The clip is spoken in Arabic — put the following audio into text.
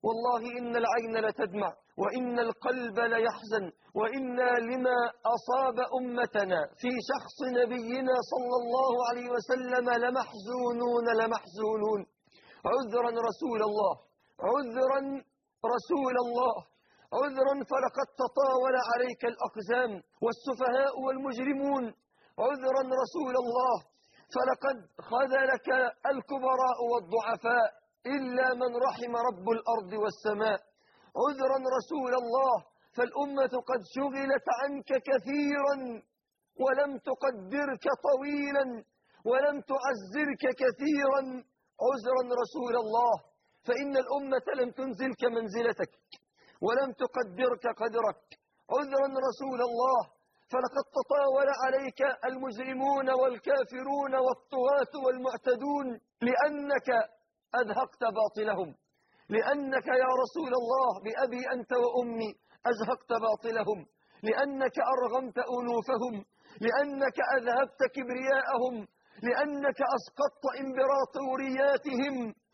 والله إن العين لتدمع وإن القلب ليحزن، وإنا لما أصاب أمتنا في شخص نبينا صلى الله عليه وسلم لمحزونون. عذرا رسول الله، عذرا رسول الله، عذرا، فلقد تطاول عليك الأقزام والسفهاء والمجرمون. عذرا رسول الله، فلقد خذلك الكبراء والضعفاء إلا من رحم رب الأرض والسماء. عذرا رسول الله، فالأمة قد شغلت عنك كثيرا ولم تقدرك طويلا ولم تعزرك كثيرا. عذرا رسول الله، فإن الأمة لم تنزلك منزلتك ولم تقدرك قدرك. عذرا رسول الله، فلقد تطاول عليك المجرمون والكافرون والطغاة والمعتدون لأنك أزهقت باطلهم، لأنك يا رسول الله بأبي أنت وأمي أزهقت باطلهم، لأنك أرغمت أنوفهم، لأنك أذهبت كبرياءهم، لأنك أسقطت إمبراطورياتهم